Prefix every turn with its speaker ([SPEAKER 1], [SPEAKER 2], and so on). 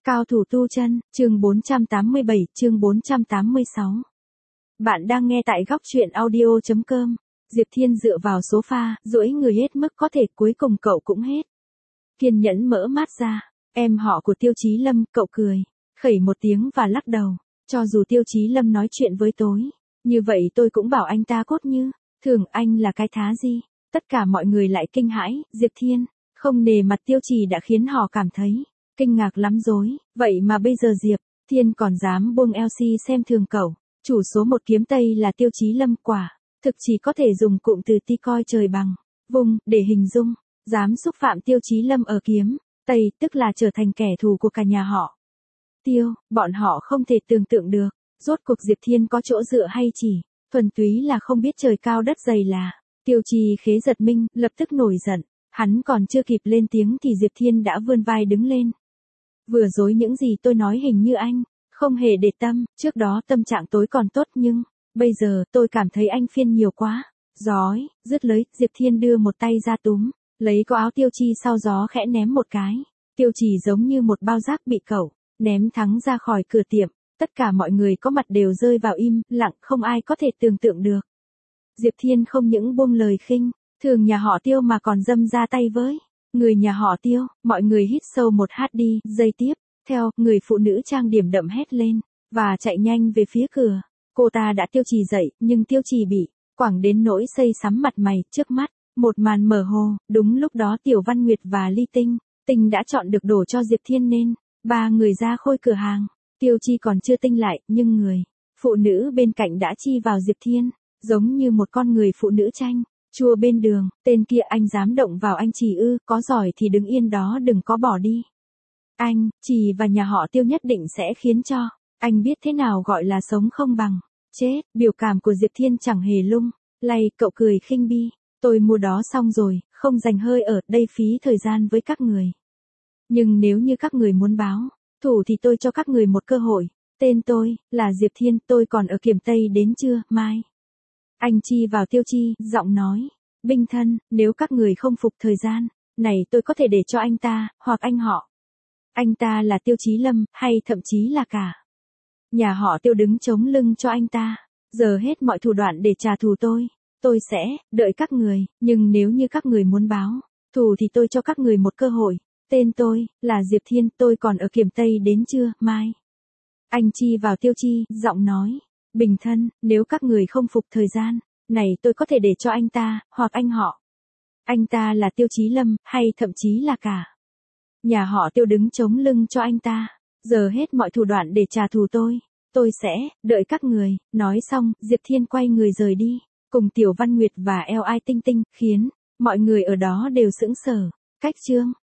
[SPEAKER 1] Cao thủ tu chân, chương 487, chương 486. Bạn đang nghe tại góc truyện audio.com. Diệp Thiên dựa vào sofa, duỗi người hết mức có thể, cuối cùng cậu cũng hết. Kiên nhẫn mở mắt ra, em họ của Tiêu Chí Lâm, cậu cười, khẩy một tiếng và lắc đầu. Cho dù Tiêu Chí Lâm nói chuyện với tôi, như vậy tôi cũng bảo anh ta cốt như, thường anh là cái thá gì. Tất cả mọi người lại kinh hãi, Diệp Thiên, không nề mặt Tiêu Trì đã khiến họ cảm thấy kinh ngạc lắm rồi, vậy mà bây giờ Diệp Thiên còn dám buông LC xem thường cậu. Chủ số một kiếm Tây là Tiêu Chí Lâm, quả thực chỉ có thể dùng cụm từ ti coi trời bằng vùng để hình dung. Dám xúc phạm Tiêu Chí Lâm ở kiếm Tây, tức là trở thành kẻ thù của cả nhà họ Tiêu. Bọn họ không thể tưởng tượng được, rốt cuộc Diệp Thiên có chỗ dựa hay chỉ thuần túy là không biết trời cao đất dày là. Tiêu Trì Khế giật mình, lập tức nổi giận. Hắn còn chưa kịp lên tiếng thì Diệp Thiên đã vươn vai đứng lên. Vừa rồi những gì tôi nói hình như anh không hề để tâm, trước đó tâm trạng tối còn tốt nhưng bây giờ tôi cảm thấy anh phiền nhiều quá. Giói, dứt lời, Diệp Thiên đưa một tay ra túm lấy có áo Tiêu Chi sau gió khẽ ném một cái. Tiêu Chỉ giống như một bao rác bị cậu ném thắng ra khỏi cửa tiệm. Tất cả mọi người có mặt đều rơi vào im lặng, không ai có thể tưởng tượng được. Diệp Thiên không những buông lời khinh thường nhà họ Tiêu mà còn dâm ra tay với người nhà họ Tiêu. Mọi người hít sâu một hát đi, giây tiếp theo, người phụ nữ trang điểm đậm hét lên và chạy nhanh về phía cửa. Cô ta đã Tiêu Trì dậy, nhưng Tiêu Trì bị quẳng đến nỗi xây sắm mặt mày. Trước mắt một màn mơ hồ. Đúng lúc đó Tiểu Văn Nguyệt và Ly Tinh Tinh đã chọn được đổ cho Diệp Thiên nên ba người ra khôi cửa hàng. Tiêu Chi còn chưa tinh lại, nhưng người phụ nữ bên cạnh đã chi vào Diệp Thiên, giống như một con người phụ nữ chanh chua bên đường. Tên kia, anh dám động vào anh Trì ư? Có giỏi thì đứng yên đó, đừng có bỏ đi. Anh Trì và nhà họ Tiêu nhất định sẽ khiến cho anh biết thế nào gọi là sống không bằng chết. Biểu cảm của Diệp Thiên chẳng hề lung lay, cậu cười khinh bi. Tôi mua đó xong rồi, không dành hơi ở đây phí thời gian với các người. Nhưng nếu như các người muốn báo thủ thì tôi cho các người một cơ hội. Tên tôi là Diệp Thiên, tôi còn ở Kiểm Tây đến trưa mai. Anh chi vào Tiêu Chi, giọng nói binh thân, nếu các người không phục thời gian này tôi có thể để cho anh ta, hoặc anh họ. Anh ta là Tiêu Chí Lâm, hay thậm chí là cả nhà họ Tiêu đứng chống lưng cho anh ta. Giờ hết mọi thủ đoạn để trả thù tôi sẽ đợi các người, nhưng nếu như các người muốn báo thù thì tôi cho các người một cơ hội. Tên tôi là Diệp Thiên, tôi còn ở Kiểm Tây đến trưa mai. Anh chi vào Tiêu Chi, giọng nói bình thân, nếu các người không phục thời gian này tôi có thể để cho anh ta, hoặc anh họ. Anh ta là Tiêu Chí Lâm, hay thậm chí là cả nhà họ Tiêu đứng chống lưng cho anh ta. Giờ hết mọi thủ đoạn để trả thù tôi sẽ đợi các người. Nói xong, Diệp Thiên quay người rời đi, cùng Tiểu Văn Nguyệt và Tinh Tinh, khiến mọi người ở đó đều sững sờ. Cách chương